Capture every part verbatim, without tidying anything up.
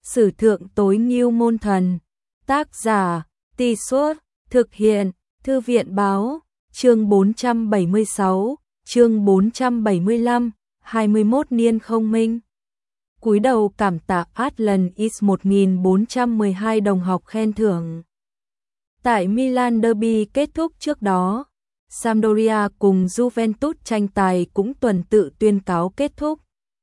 Sử thượng tối ngưu môn thần. Tác giả, Tì Suốt, thực hiện, Thư viện báo, chương bốn trăm bảy mươi sáu, chương bốn trăm bảy mươi lăm, hai mươi mốt niên không minh. Cúi đầu cảm tạ Atlan X một nghìn bốn trăm mười hai đồng học khen thưởng. Tại Milan Derby kết thúc trước đó, Sampdoria cùng Juventus tranh tài cũng tuần tự tuyên cáo kết thúc.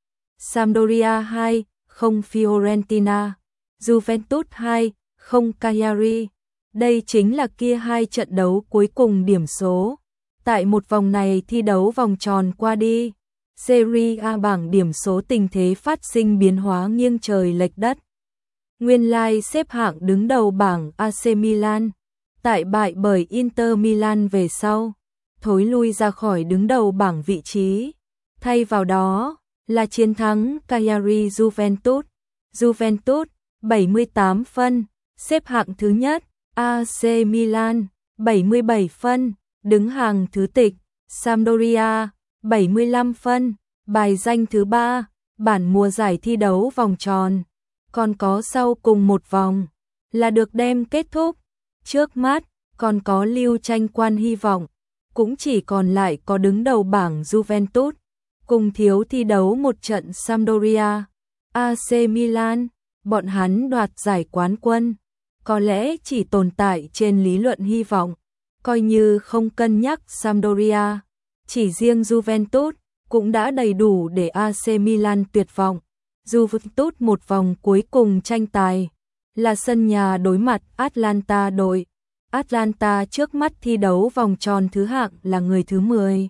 Sampdoria hai không Fiorentina, Juventus hai không Cagliari. Đây chính là kia hai trận đấu cuối cùng điểm số. Tại một vòng này thi đấu vòng tròn qua đi, Serie A bảng điểm số tình thế phát sinh biến hóa nghiêng trời lệch đất. Nguyên lai xếp hạng đứng đầu bảng a xê Milan, tại bại bởi Inter Milan về sau, thối lui ra khỏi đứng đầu bảng vị trí. Thay vào đó là chiến thắng Cagliari Juventus. Juventus bảy mươi tám phân, xếp hạng thứ nhất. a xê Milan bảy mươi bảy phân, đứng hàng thứ tịch. Sampdoria bảy mươi lăm phân, bài danh thứ ba, bản mùa giải thi đấu vòng tròn. Còn có sau cùng một vòng là được đem kết thúc. Trước mắt còn có lưu tranh quan hy vọng, cũng chỉ còn lại có đứng đầu bảng Juventus, cùng thiếu thi đấu một trận Sampdoria. a xê Milan, bọn hắn đoạt giải quán quân, có lẽ chỉ tồn tại trên lý luận hy vọng, coi như không cân nhắc Sampdoria. Chỉ riêng Juventus cũng đã đầy đủ để a xê Milan tuyệt vọng. Juventus một vòng cuối cùng tranh tài là sân nhà đối mặt Atalanta đội. Atalanta trước mắt thi đấu vòng tròn thứ hạng là người thứ mười.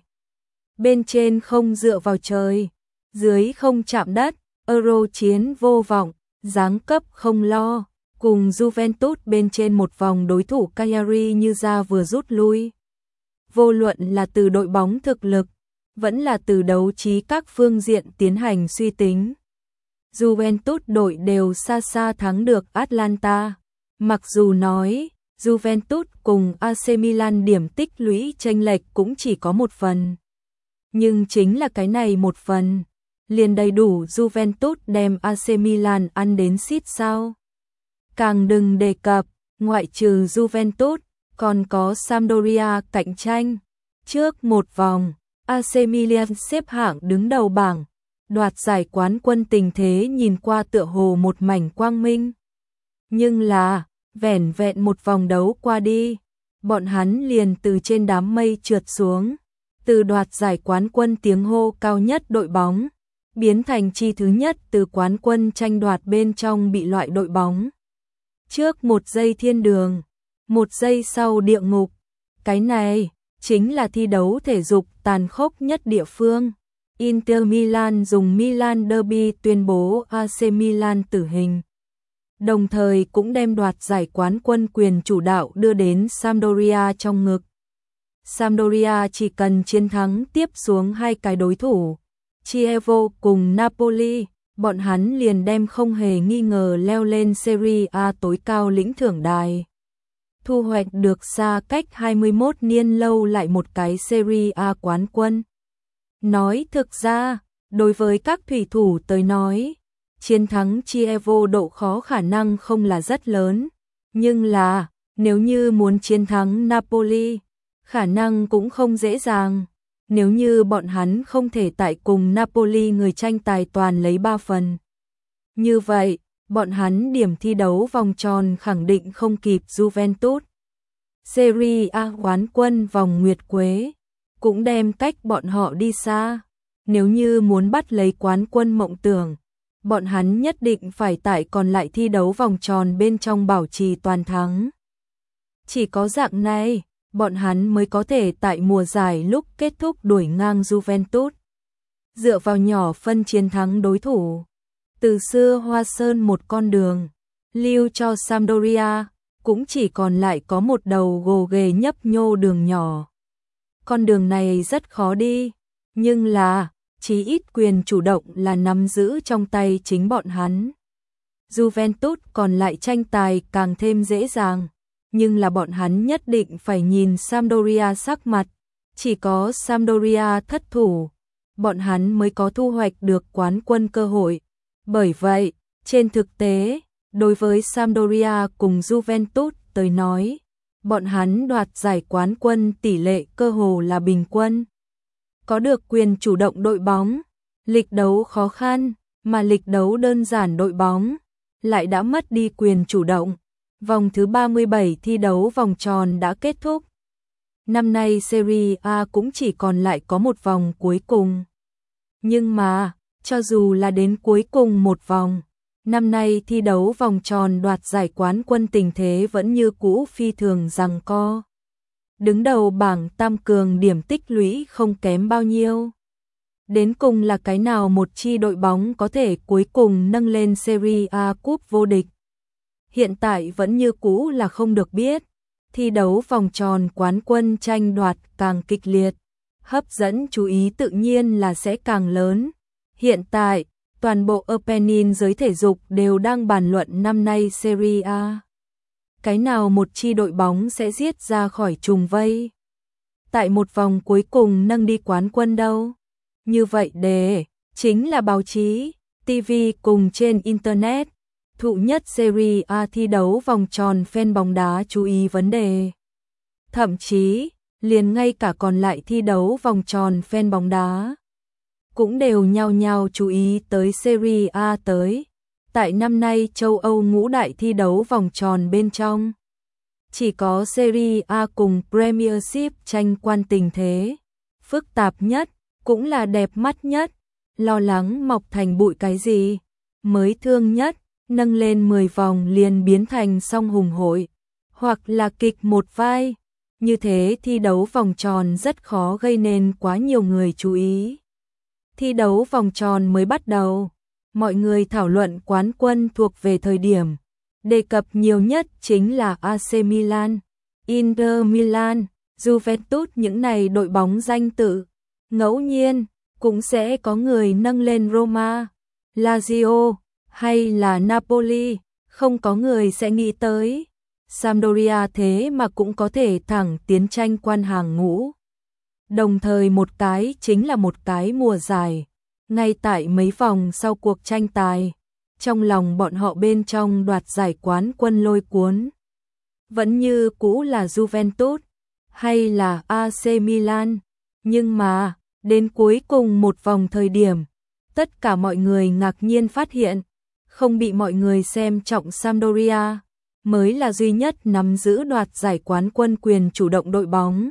Bên trên không dựa vào trời, dưới không chạm đất, Euro chiến vô vọng, giáng cấp không lo, cùng Juventus bên trên một vòng đối thủ Cagliari như ra vừa rút lui. Vô luận là từ đội bóng thực lực, vẫn là từ đấu trí các phương diện tiến hành suy tính, Juventus đội đều xa xa thắng được Atalanta. Mặc dù nói Juventus cùng a xê Milan điểm tích lũy chênh lệch cũng chỉ có một phần, nhưng chính là cái này một phần liền đầy đủ Juventus đem a xê Milan ăn đến xít sao. Càng đừng đề cập, ngoại trừ Juventus, còn có Sampdoria cạnh tranh. Trước một vòng, a xê Milan xếp hạng đứng đầu bảng, đoạt giải quán quân tình thế nhìn qua tựa hồ một mảnh quang minh. Nhưng là, vẻn vẹn một vòng đấu qua đi, bọn hắn liền từ trên đám mây trượt xuống, từ đoạt giải quán quân tiếng hô cao nhất đội bóng, biến thành chi thứ nhất từ quán quân tranh đoạt bên trong bị loại đội bóng. Trước một giây thiên đường, một giây sau địa ngục. Cái này chính là thi đấu thể dục tàn khốc nhất địa phương. Inter Milan dùng Milan Derby tuyên bố a xê Milan tử hình, đồng thời cũng đem đoạt giải quán quân quyền chủ đạo đưa đến Sampdoria trong ngực. Sampdoria chỉ cần chiến thắng tiếp xuống hai cái đối thủ, Chievo cùng Napoli, bọn hắn liền đem không hề nghi ngờ leo lên Serie A tối cao lĩnh thưởng đài, thu hoạch được xa cách hai mươi mốt niên lâu lại một cái Serie A quán quân. Nói thực ra, đối với các thủy thủ tới nói, chiến thắng Chievo độ khó khả năng không là rất lớn, nhưng là, nếu như muốn chiến thắng Napoli, khả năng cũng không dễ dàng. Nếu như bọn hắn không thể tại cùng Napoli người tranh tài toàn lấy ba phần, như vậy, bọn hắn điểm thi đấu vòng tròn khẳng định không kịp Juventus. Serie A quán quân vòng nguyệt quế cũng đem cách bọn họ đi xa. Nếu như muốn bắt lấy quán quân mộng tưởng, bọn hắn nhất định phải tại còn lại thi đấu vòng tròn bên trong bảo trì toàn thắng. Chỉ có dạng này, bọn hắn mới có thể tại mùa giải lúc kết thúc đuổi ngang Juventus. Dựa vào nhỏ phân chiến thắng đối thủ, từ xưa Hoa Sơn một con đường, lưu cho Sampdoria, cũng chỉ còn lại có một đầu gồ ghề nhấp nhô đường nhỏ. Con đường này rất khó đi, nhưng là, chí ít quyền chủ động là nắm giữ trong tay chính bọn hắn. Juventus còn lại tranh tài càng thêm dễ dàng, nhưng là bọn hắn nhất định phải nhìn Sampdoria sắc mặt, chỉ có Sampdoria thất thủ, bọn hắn mới có thu hoạch được quán quân cơ hội. Bởi vậy, Trên thực tế, đối với Sampdoria cùng Juventus tới nói, bọn hắn đoạt giải quán quân tỷ lệ cơ hồ là bình quân. Có được quyền chủ động đội bóng, lịch đấu khó khăn, mà lịch đấu đơn giản đội bóng lại đã mất đi quyền chủ động. Vòng thứ ba mươi bảy thi đấu vòng tròn đã kết thúc. Năm nay Serie A cũng chỉ còn lại có một vòng cuối cùng. Nhưng mà, cho dù là đến cuối cùng một vòng, năm nay thi đấu vòng tròn đoạt giải quán quân tình thế vẫn như cũ phi thường giằng co. Đứng đầu bảng tam cường điểm tích lũy không kém bao nhiêu. Đến cùng là cái nào một chi đội bóng có thể cuối cùng nâng lên Serie A cúp vô địch? Hiện tại vẫn như cũ là không được biết. Thi đấu vòng tròn quán quân tranh đoạt càng kịch liệt, hấp dẫn chú ý tự nhiên là sẽ càng lớn. Hiện tại, toàn bộ Apennine giới thể dục đều đang bàn luận năm nay Serie A. Cái nào một chi đội bóng sẽ giết ra khỏi trùng vây? Tại một vòng cuối cùng nâng đi quán quân đâu? Như vậy đề, chính là báo chí, ti vi cùng trên Internet. Thụ nhất Serie A thi đấu vòng tròn fan bóng đá chú ý vấn đề. Thậm chí, liền ngay cả còn lại thi đấu vòng tròn fan bóng đá cũng đều nhao nhao chú ý tới Serie A tới. Tại năm nay châu Âu ngũ đại thi đấu vòng tròn bên trong, chỉ có Serie A cùng Premiership tranh quan tình thế phức tạp nhất, cũng là đẹp mắt nhất. Lo lắng mọc thành bụi cái gì mới thương nhất, nâng lên mười vòng liền biến thành song hùng hội, hoặc là kịch một vai. Như thế thi đấu vòng tròn rất khó gây nên quá nhiều người chú ý. Thi đấu vòng tròn mới bắt đầu, mọi người thảo luận quán quân thuộc về thời điểm. Đề cập nhiều nhất chính là a xê Milan, Inter Milan, Juventus, những này đội bóng danh tự. Ngẫu nhiên, cũng sẽ có người nâng lên Roma, Lazio, hay là Napoli, không có người sẽ nghĩ tới Sampdoria thế mà cũng có thể thẳng tiến tranh quan hàng ngũ. Đồng thời một cái chính là một cái mùa giải, ngay tại mấy vòng sau cuộc tranh tài, trong lòng bọn họ bên trong đoạt giải quán quân lôi cuốn. Vẫn như cũ là Juventus, hay là a xê Milan, nhưng mà, đến cuối cùng một vòng thời điểm, tất cả mọi người ngạc nhiên phát hiện, không bị mọi người xem trọng Sampdoria, mới là duy nhất nắm giữ đoạt giải quán quân quyền chủ động đội bóng.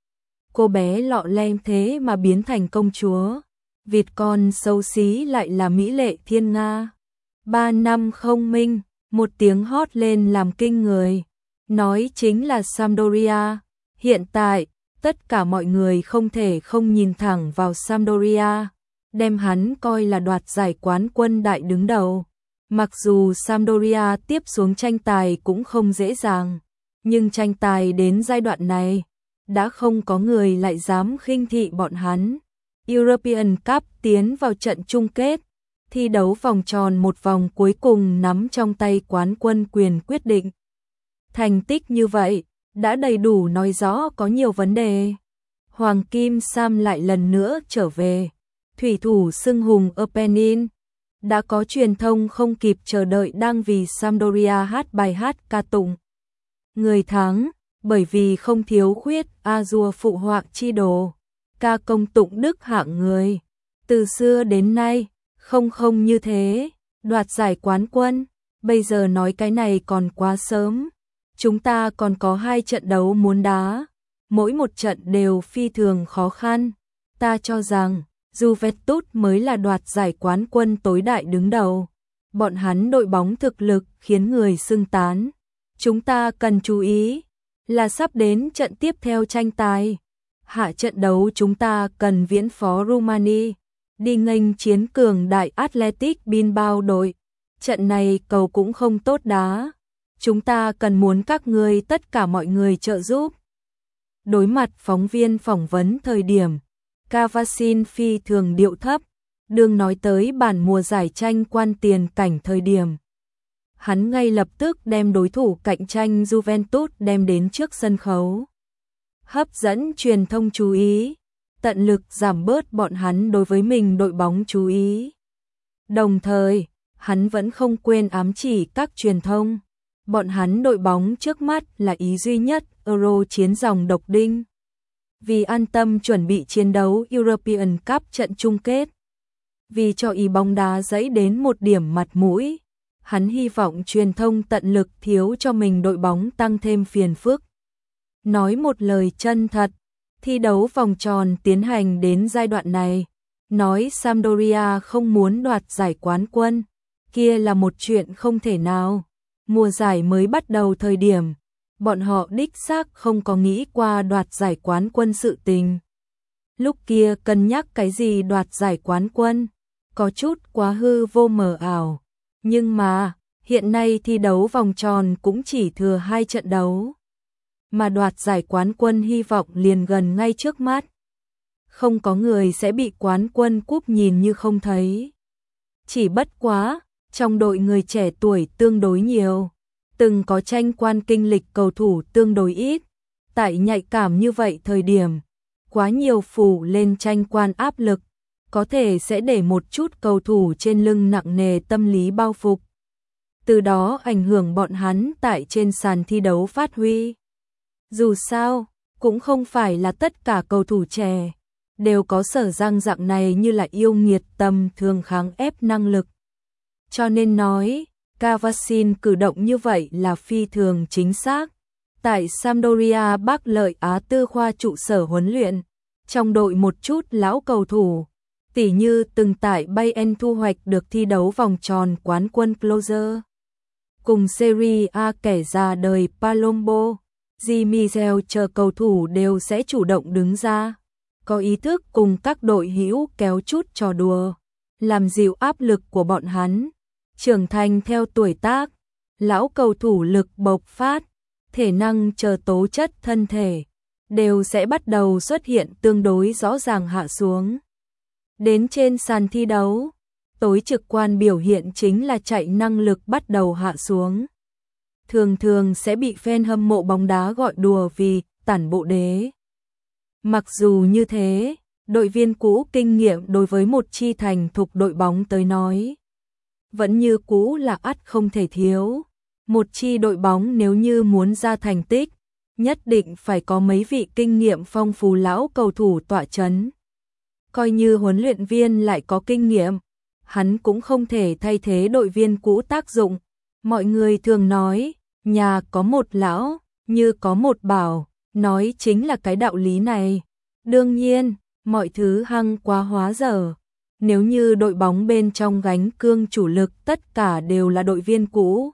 Cô bé lọ lem thế mà biến thành công chúa, vịt con xấu xí lại là mỹ lệ thiên nga. Ba năm không minh, một tiếng hót lên làm kinh người, nói chính là Sampdoria. Hiện tại, tất cả mọi người không thể không nhìn thẳng vào Sampdoria, đem hắn coi là đoạt giải quán quân đại đứng đầu. Mặc dù Sampdoria tiếp xuống tranh tài cũng không dễ dàng, nhưng tranh tài đến giai đoạn này, đã không có người lại dám khinh thị bọn hắn. European Cup tiến vào trận chung kết, thi đấu vòng tròn một vòng cuối cùng nắm trong tay quán quân quyền quyết định. Thành tích như vậy, đã đầy đủ nói rõ có nhiều vấn đề. Hoàng Kim Sam lại lần nữa trở về, thủy thủ xưng hùng Apennine. Đã có truyền thông không kịp chờ đợi đang vì Sampdoria hát bài hát ca tụng người thắng, bởi vì không thiếu khuyết Azure phụ họa chi đồ, ca công tụng đức hạng người. Từ xưa đến nay, không không như thế, đoạt giải quán quân, bây giờ nói cái này còn quá sớm. Chúng ta còn có hai trận đấu muốn đá, mỗi một trận đều phi thường khó khăn. Ta cho rằng Juventus mới là đoạt giải quán quân tối đại đứng đầu. Bọn hắn đội bóng thực lực khiến người xưng tán. Chúng ta cần chú ý là sắp đến trận tiếp theo tranh tài. Hạ trận đấu chúng ta cần viễn phó Rumani, đi nghênh chiến cường đại Athletic Bilbao đội. Trận này cầu cũng không tốt đá. Chúng ta cần muốn các ngươi tất cả mọi người trợ giúp. Đối mặt phóng viên phỏng vấn thời điểm, Cavasin phi thường điệu thấp, đương nói tới bản mùa giải tranh quan tiền cảnh thời điểm. Hắn ngay lập tức đem đối thủ cạnh tranh Juventus đem đến trước sân khấu. Hấp dẫn truyền thông chú ý, tận lực giảm bớt bọn hắn đối với mình đội bóng chú ý. Đồng thời, hắn vẫn không quên ám chỉ các truyền thông. Bọn hắn đội bóng trước mắt là ý duy nhất Euro chiến dòng độc đinh. Vì an tâm chuẩn bị chiến đấu European Cup trận chung kết. Vì cho ý bóng đá dẫy đến một điểm mặt mũi. Hắn hy vọng truyền thông tận lực thiếu cho mình đội bóng tăng thêm phiền phức. Nói một lời chân thật, thi đấu vòng tròn tiến hành đến giai đoạn này. Nói Sampdoria không muốn đoạt giải quán quân, kia là một chuyện không thể nào. Mùa giải mới bắt đầu thời điểm, bọn họ đích xác không có nghĩ qua đoạt giải quán quân sự tình. Lúc kia cân nhắc cái gì đoạt giải quán quân, có chút quá hư vô mờ ảo. Nhưng mà, hiện nay thi đấu vòng tròn cũng chỉ thừa hai trận đấu. Mà đoạt giải quán quân hy vọng liền gần ngay trước mắt. Không có người sẽ bị quán quân cúp nhìn như không thấy. Chỉ bất quá, trong đội người trẻ tuổi tương đối nhiều, từng có tranh quan kinh lịch cầu thủ tương đối ít. Tại nhạy cảm như vậy thời điểm, quá nhiều phủ lên tranh quan áp lực, có thể sẽ để một chút cầu thủ trên lưng nặng nề tâm lý bao phục. Từ đó ảnh hưởng bọn hắn tại trên sàn thi đấu phát huy. Dù sao, cũng không phải là tất cả cầu thủ trẻ đều có sở răng dạng này như là yêu nghiệt tầm thường kháng ép năng lực. Cho nên nói, Cavasin cử động như vậy là phi thường chính xác. Tại Sampdoria Bắc Lợi Á Tư khoa trụ sở huấn luyện, trong đội một chút lão cầu thủ, tỉ như từng tại Bayern thu hoạch được thi đấu vòng tròn quán quân Closer. Cùng Serie A kẻ già đời Palombo, Di Michel chờ cầu thủ đều sẽ chủ động đứng ra, có ý thức cùng các đội hữu kéo chút trò đùa, làm dịu áp lực của bọn hắn. Trưởng thành theo tuổi tác, lão cầu thủ lực bộc phát, thể năng chờ tố chất thân thể, đều sẽ bắt đầu xuất hiện tương đối rõ ràng hạ xuống. Đến trên sàn thi đấu, tối trực quan biểu hiện chính là chạy năng lực bắt đầu hạ xuống. Thường thường sẽ bị fan hâm mộ bóng đá gọi đùa vì tản bộ đế. Mặc dù như thế, đội viên cũ kinh nghiệm đối với một chi thành thục đội bóng tới nói, vẫn như cũ là ắt không thể thiếu. Một chi đội bóng nếu như muốn ra thành tích, nhất định phải có mấy vị kinh nghiệm phong phú lão cầu thủ tọa chấn. Coi như huấn luyện viên lại có kinh nghiệm, hắn cũng không thể thay thế đội viên cũ tác dụng. Mọi người thường nói, nhà có một lão, như có một bảo, nói chính là cái đạo lý này. Đương nhiên, mọi thứ hăng quá hóa dở. Nếu như đội bóng bên trong gánh cương chủ lực tất cả đều là đội viên cũ,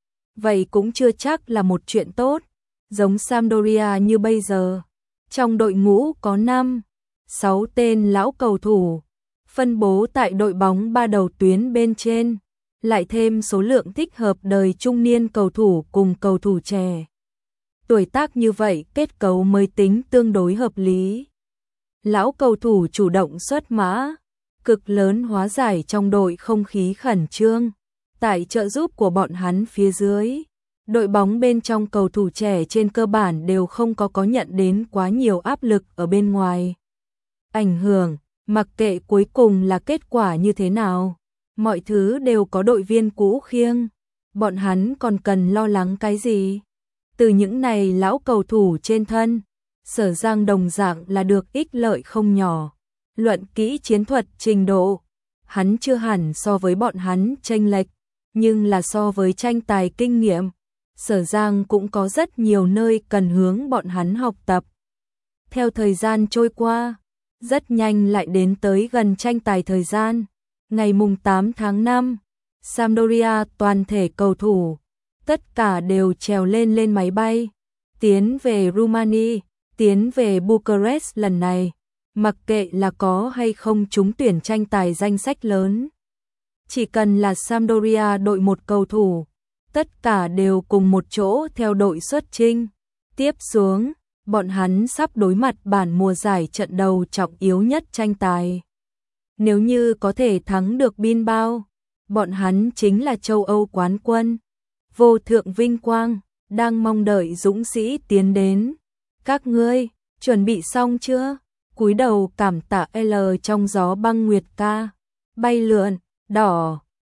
vậy cũng chưa chắc là một chuyện tốt. Giống Sampdoria như bây giờ, trong đội ngũ có năm, sáu tên lão cầu thủ, phân bố tại đội bóng ba đầu tuyến bên trên, lại thêm số lượng thích hợp đời trung niên cầu thủ cùng cầu thủ trẻ. Tuổi tác như vậy kết cấu mới tính tương đối hợp lý. Lão cầu thủ chủ động xuất mã, cực lớn hóa giải trong đội không khí khẩn trương. Tại trợ giúp của bọn hắn phía dưới, đội bóng bên trong cầu thủ trẻ trên cơ bản đều không có có nhận đến quá nhiều áp lực ở bên ngoài. Ảnh hưởng, mặc kệ cuối cùng là kết quả như thế nào, mọi thứ đều có đội viên cũ khiêng, bọn hắn còn cần lo lắng cái gì? Từ những này lão cầu thủ trên thân, Sở Giang đồng dạng là được ích lợi không nhỏ. Luận kỹ chiến thuật trình độ, hắn chưa hẳn so với bọn hắn chênh lệch, nhưng là so với tranh tài kinh nghiệm, Sở Giang cũng có rất nhiều nơi cần hướng bọn hắn học tập. Theo thời gian trôi qua, rất nhanh lại đến tới gần tranh tài thời gian. Ngày mùng tám tháng năm, Sampdoria toàn thể cầu thủ, tất cả đều trèo lên lên máy bay, tiến về Rumani, tiến về Bucharest lần này. Mặc kệ là có hay không trúng tuyển tranh tài danh sách lớn, chỉ cần là Sampdoria đội một cầu thủ, tất cả đều cùng một chỗ theo đội xuất chinh. Tiếp xuống, bọn hắn sắp đối mặt bản mùa giải trận đầu trọng yếu nhất tranh tài. Nếu như có thể thắng được Bilbao, bọn hắn chính là châu Âu quán quân. Vô thượng vinh quang, đang mong đợi dũng sĩ tiến đến. Các ngươi, chuẩn bị xong chưa? Cúi đầu cảm tạ L trong gió băng nguyệt ca, bay lượn, đỏ,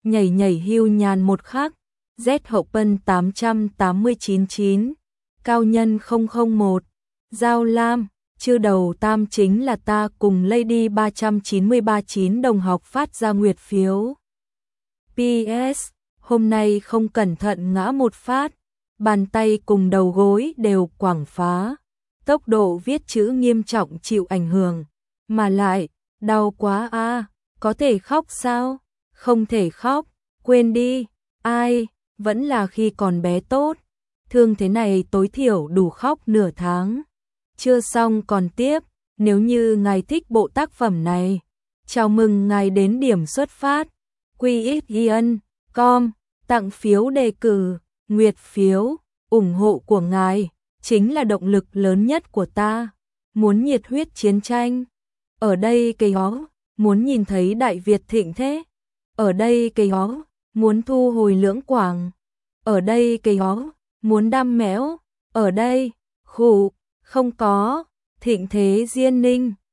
nhảy nhảy hưu nhàn một khắc, Z hậu pân tám tám chín chín, cao nhân không không một, Giao Lam, chư đầu tam chính là ta cùng Lady ba chín ba chín đồng học phát ra nguyệt phiếu. pê ét, hôm nay không cẩn thận ngã một phát, bàn tay cùng đầu gối đều quẳng phá, tốc độ viết chữ nghiêm trọng chịu ảnh hưởng, mà lại, đau quá a, có thể khóc sao? Không thể khóc, quên đi, ai, vẫn là khi còn bé tốt, thương thế này tối thiểu đủ khóc nửa tháng. Chưa xong còn tiếp, nếu như ngài thích bộ tác phẩm này, chào mừng ngài đến điểm xuất phát, quy ích yên com, tặng phiếu đề cử, nguyệt phiếu, ủng hộ của ngài, chính là động lực lớn nhất của ta, muốn nhiệt huyết chiến tranh. Ở đây cây ó, muốn nhìn thấy Đại Việt thịnh thế. Ở đây cây ó, muốn thu hồi Lưỡng Quảng. Ở đây cây ó, muốn đam mẽo. Ở đây, khủ, không có, thịnh thế Diên Ninh.